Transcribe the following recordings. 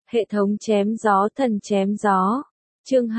Hệ thống chém gió thần chém gió. Chương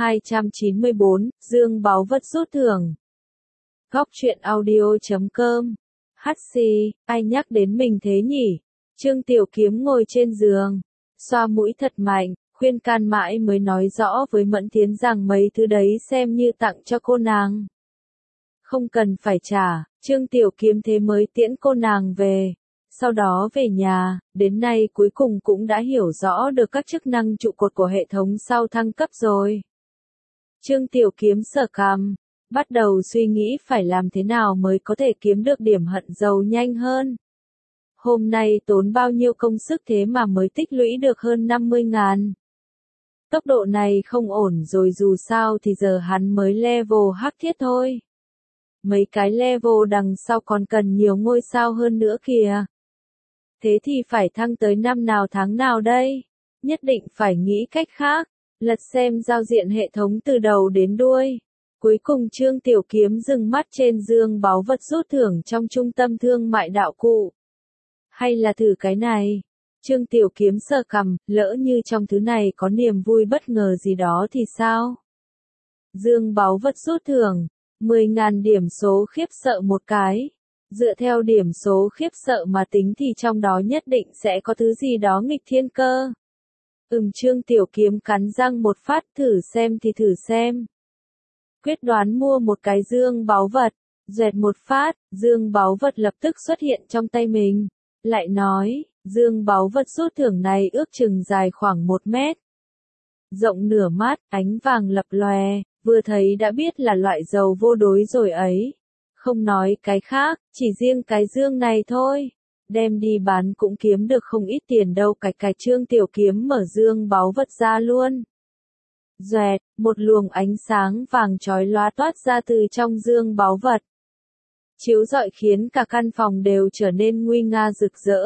294, Dương báu vật rút thưởng. Góc truyện audio.com. Xì, ai nhắc đến mình thế nhỉ? Trương Tiểu Kiếm ngồi trên giường, xoa mũi thật mạnh, khuyên can mãi mới nói rõ với Mẫn Thiến rằng mấy thứ đấy xem như tặng cho cô nàng. Không cần phải trả, Trương Tiểu Kiếm thế mới tiễn cô nàng về. Sau đó về nhà, đến nay cuối cùng cũng đã hiểu rõ được các chức năng trụ cột của hệ thống sau thăng cấp rồi. Trương Tiểu Kiếm sờ cằm, bắt đầu suy nghĩ phải làm thế nào mới có thể kiếm được điểm hận giàu nhanh hơn. Hôm nay tốn bao nhiêu công sức thế mà mới tích lũy được hơn 50.000. Tốc độ này không ổn rồi, dù sao thì giờ hắn mới level hắc thiết thôi. Mấy cái level đằng sau còn cần nhiều ngôi sao hơn nữa kìa. Thế thì phải thăng tới năm nào tháng nào đây? Nhất định phải nghĩ cách khác, lật xem giao diện hệ thống từ đầu đến đuôi. Cuối cùng Trương Tiểu Kiếm dừng mắt trên dương báu vật rút thưởng trong trung tâm thương mại đạo cụ. Hay là thử cái này? Trương Tiểu Kiếm sờ cằm, lỡ như trong thứ này có niềm vui bất ngờ gì đó thì sao? Dương báu vật rút thưởng, 10.000 điểm số khiếp sợ một cái. Dựa theo điểm số khiếp sợ mà tính thì trong đó nhất định sẽ có thứ gì đó nghịch thiên cơ. Trương Tiểu Kiếm cắn răng một phát, thử xem thì thử xem. Quyết đoán mua một cái dương báu vật, dẹt một phát, dương báu vật lập tức xuất hiện trong tay mình. Lại nói, dương báu vật rút thưởng này ước chừng dài khoảng 1 mét. Rộng nửa mét, ánh vàng lập lòe, vừa thấy đã biết là loại dầu vô đối rồi ấy. Không nói cái khác, chỉ riêng cái dương này thôi. Đem đi bán cũng kiếm được không ít tiền đâu. Cái Trương Tiểu Kiếm mở dương báu vật ra luôn. Doẹt, một luồng ánh sáng vàng chói lóa toát ra từ trong dương báu vật. Chiếu rọi khiến cả căn phòng đều trở nên nguy nga rực rỡ.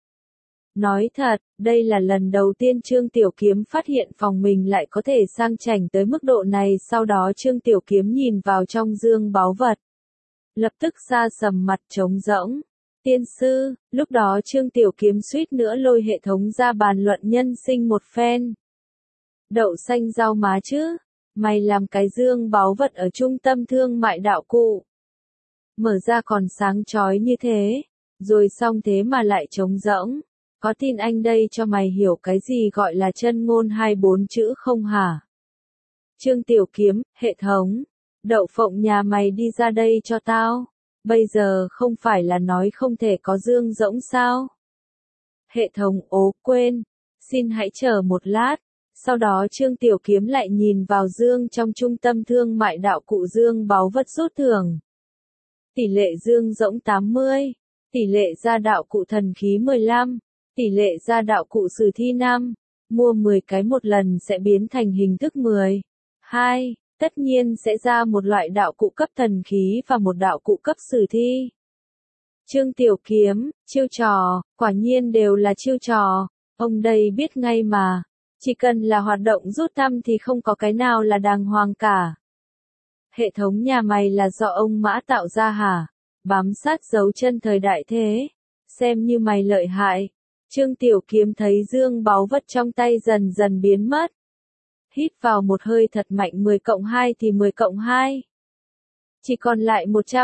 Nói thật, đây là lần đầu tiên Trương Tiểu Kiếm phát hiện phòng mình lại có thể sang chảnh tới mức độ này. Sau đó Trương Tiểu Kiếm nhìn vào trong dương báu vật, lập tức sa sầm mặt trống rỗng. Tiên sư, lúc đó Trương Tiểu Kiếm suýt nữa lôi hệ thống ra bàn luận nhân sinh một phen. Đậu xanh rau má chứ, mày làm cái dương báu vật ở trung tâm thương mại đạo cụ. Mở ra còn sáng chói như thế, rồi xong thế mà lại trống rỗng. Có tin anh đây cho mày hiểu cái gì gọi là chân ngôn 24 chữ không hả? Trương Tiểu Kiếm, hệ thống. Đậu phộng nhà mày đi ra đây cho tao. Bây giờ không phải là nói không thể có dương rỗng sao? Hệ thống ố quên. Xin hãy chờ một lát. Sau đó Trương Tiểu Kiếm lại nhìn vào dương trong trung tâm thương mại đạo cụ dương báu vật rút thưởng. Tỷ lệ dương rỗng 80. Tỷ lệ ra đạo cụ thần khí 15. Tỷ lệ ra đạo cụ sử thi 5. Mua 10 cái một lần sẽ biến thành hình thức 10. 2. Tất nhiên sẽ ra một loại đạo cụ cấp thần khí và một đạo cụ cấp sử thi. Trương Tiểu Kiếm, chiêu trò, quả nhiên đều là chiêu trò. Ông đây biết ngay mà. Chỉ cần là hoạt động rút thăm thì không có cái nào là đàng hoàng cả. Hệ thống nhà mày là do ông Mã tạo ra hả? Bám sát dấu chân thời đại thế. Xem như mày lợi hại. Trương Tiểu Kiếm thấy dương báu vật trong tay dần dần biến mất. Hít vào một hơi thật mạnh, 10+2 thì 10+2. Chỉ còn lại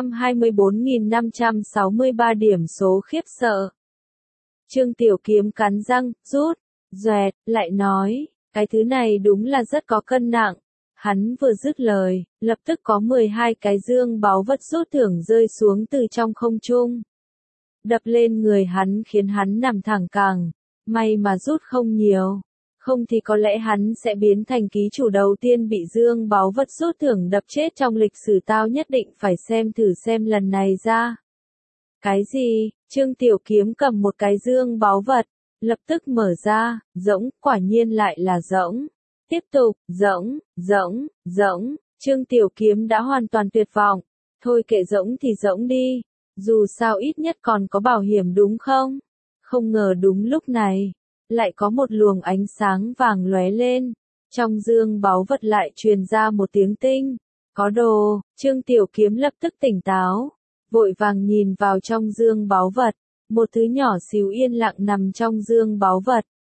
124.563 điểm số khiếp sợ. Trương Tiểu Kiếm cắn răng, rút, doẹt, lại nói, cái thứ này đúng là rất có cân nặng. Hắn vừa dứt lời, lập tức có 12 cái dương báu vật rút thưởng rơi xuống từ trong không trung. Đập lên người hắn khiến hắn nằm thẳng cẳng. May mà rút không nhiều. Không thì có lẽ hắn sẽ biến thành ký chủ đầu tiên bị dương báu vật rút thưởng đập chết trong lịch sử. Tao nhất định phải xem thử xem lần này ra. Cái gì? Trương Tiểu Kiếm cầm một cái dương báu vật, lập tức mở ra, rỗng, quả nhiên lại là rỗng. Tiếp tục, rỗng, rỗng, rỗng, Trương Tiểu Kiếm đã hoàn toàn tuyệt vọng. Thôi kệ rỗng thì rỗng đi, dù sao ít nhất còn có bảo hiểm đúng không? Không ngờ đúng lúc này, lại có một luồng ánh sáng vàng lóe lên. Trong dương báu vật lại truyền ra một tiếng tinh. Có đồ. Trương Tiểu Kiếm lập tức tỉnh táo, vội vàng nhìn vào trong dương báu vật. Một thứ nhỏ xíu yên lặng nằm trong dương báu vật.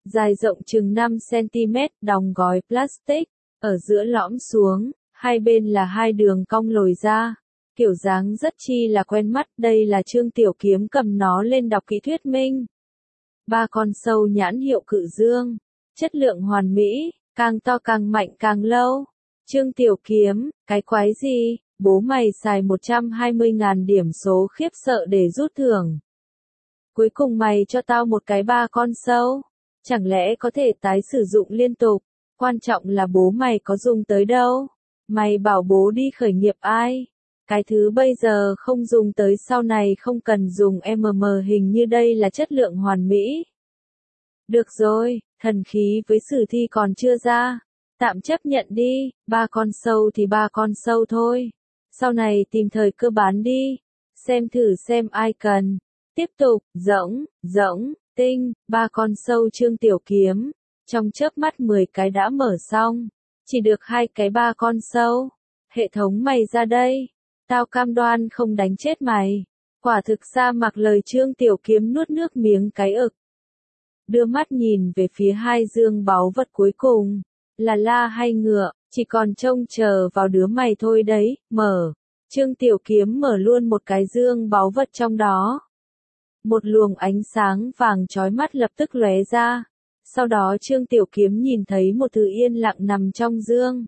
dài rộng chừng 5 cm, đóng gói plastic, ở giữa lõm xuống, hai bên là hai đường cong lồi ra. Kiểu dáng rất chi là quen mắt, đây là Trương Tiểu Kiếm cầm nó lên đọc kỹ thuyết minh. Ba con sâu nhãn hiệu Cự Dương, chất lượng hoàn mỹ, càng to càng mạnh càng lâu. Trương Tiểu Kiếm, cái quái gì, bố mày xài 120.000 điểm số khiếp sợ để rút thưởng. Cuối cùng mày cho tao một cái ba con sâu, chẳng lẽ có thể tái sử dụng liên tục, quan trọng là bố mày có dùng tới đâu. Mày bảo bố đi khởi nghiệp ai? Cái thứ bây giờ không dùng tới sau này không cần dùng hình như đây là chất lượng hoàn mỹ. Được rồi, thần khí với sử thi còn chưa ra. Tạm chấp nhận đi, ba con sâu thì ba con sâu thôi. Sau này tìm thời cơ bán đi. Xem thử xem ai cần. Tiếp tục, rỗng, tinh, ba con sâu Trương Tiểu Kiếm. Trong chớp mắt 10 cái đã mở xong. Chỉ được 2 cái ba con sâu. Hệ thống mày ra đây. Tao cam đoan không đánh chết mày. Quả thực ra mặc lời Trương Tiểu Kiếm nuốt nước miếng cái ực. Đưa mắt nhìn về phía hai dương báu vật cuối cùng. Là la hay ngựa, chỉ còn trông chờ vào đứa mày thôi đấy, mở. Trương Tiểu Kiếm mở luôn một cái dương báu vật trong đó. Một luồng ánh sáng vàng chói mắt lập tức lóe ra. Sau đó Trương Tiểu Kiếm nhìn thấy một thứ yên lặng nằm trong dương.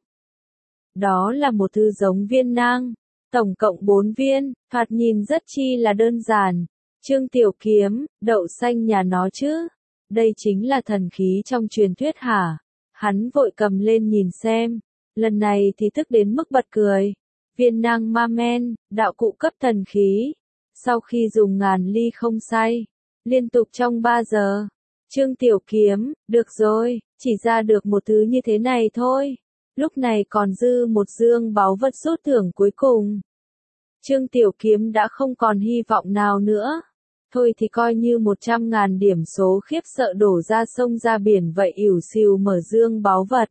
Đó là một thứ giống viên nang. Tổng cộng 4 viên, thoạt nhìn rất chi là đơn giản. Trương Tiểu Kiếm, đậu xanh nhà nó chứ. Đây chính là thần khí trong truyền thuyết hả? Hắn vội cầm lên nhìn xem. Lần này thì tức đến mức bật cười. Viên nang ma men, đạo cụ cấp thần khí. Sau khi dùng ngàn ly không say. Liên tục trong 3 giờ. Trương Tiểu Kiếm, được rồi, chỉ ra được một thứ như thế này thôi. Lúc này còn dư một dương báu vật rút thưởng cuối cùng. Trương Tiểu Kiếm đã không còn hy vọng nào nữa. Thôi thì coi như 100.000 điểm số khiếp sợ đổ ra sông ra biển vậy, ỉu xìu mở dương báu vật.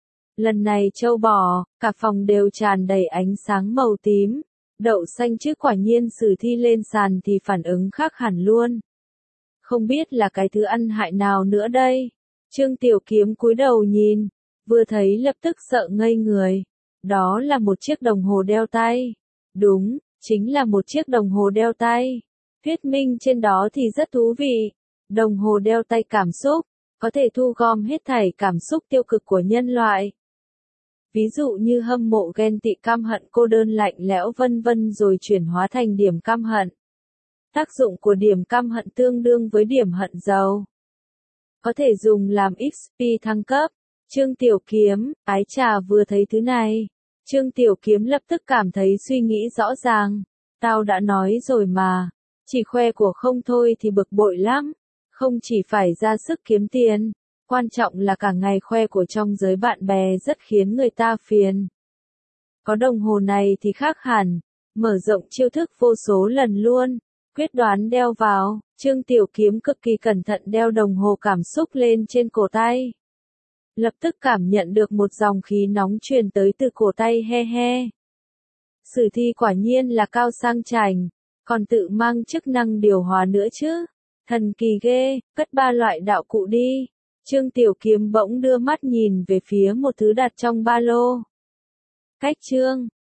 Lần này trâu bò, cả phòng đều tràn đầy ánh sáng màu tím. Đậu xanh chứ, quả nhiên sử thi lên sàn thì phản ứng khác hẳn luôn. Không biết là cái thứ ăn hại nào nữa đây. Trương Tiểu Kiếm cúi đầu nhìn, vừa thấy lập tức sợ ngây người. Đó là một chiếc đồng hồ đeo tay. Đúng, chính là một chiếc đồng hồ đeo tay. Thuyết minh trên đó thì rất thú vị. Đồng hồ đeo tay cảm xúc, có thể thu gom hết thảy cảm xúc tiêu cực của nhân loại. Ví dụ như hâm mộ, ghen tị, căm hận, cô đơn, lạnh lẽo vân vân rồi chuyển hóa thành điểm căm hận. Tác dụng của điểm căm hận tương đương với điểm hận giàu. Có thể dùng làm XP thăng cấp. Trương Tiểu Kiếm, ái chà, vừa thấy thứ này. Trương Tiểu Kiếm lập tức cảm thấy suy nghĩ rõ ràng. Tao đã nói rồi mà. Chỉ khoe của không thôi thì bực bội lắm. Không chỉ phải ra sức kiếm tiền. Quan trọng là cả ngày khoe của trong giới bạn bè rất khiến người ta phiền. Có đồng hồ này thì khác hẳn. Mở rộng chiêu thức vô số lần luôn. Quyết đoán đeo vào. Trương Tiểu Kiếm cực kỳ cẩn thận đeo đồng hồ cảm xúc lên trên cổ tay. Lập tức cảm nhận được một dòng khí nóng truyền tới từ cổ tay, he he. Sử thi quả nhiên là cao sang chảnh, còn tự mang chức năng điều hòa nữa chứ. Thần kỳ ghê, cất 3 loại đạo cụ đi. Trương Tiểu Kiếm bỗng đưa mắt nhìn về phía một thứ đặt trong ba lô. Cách Trương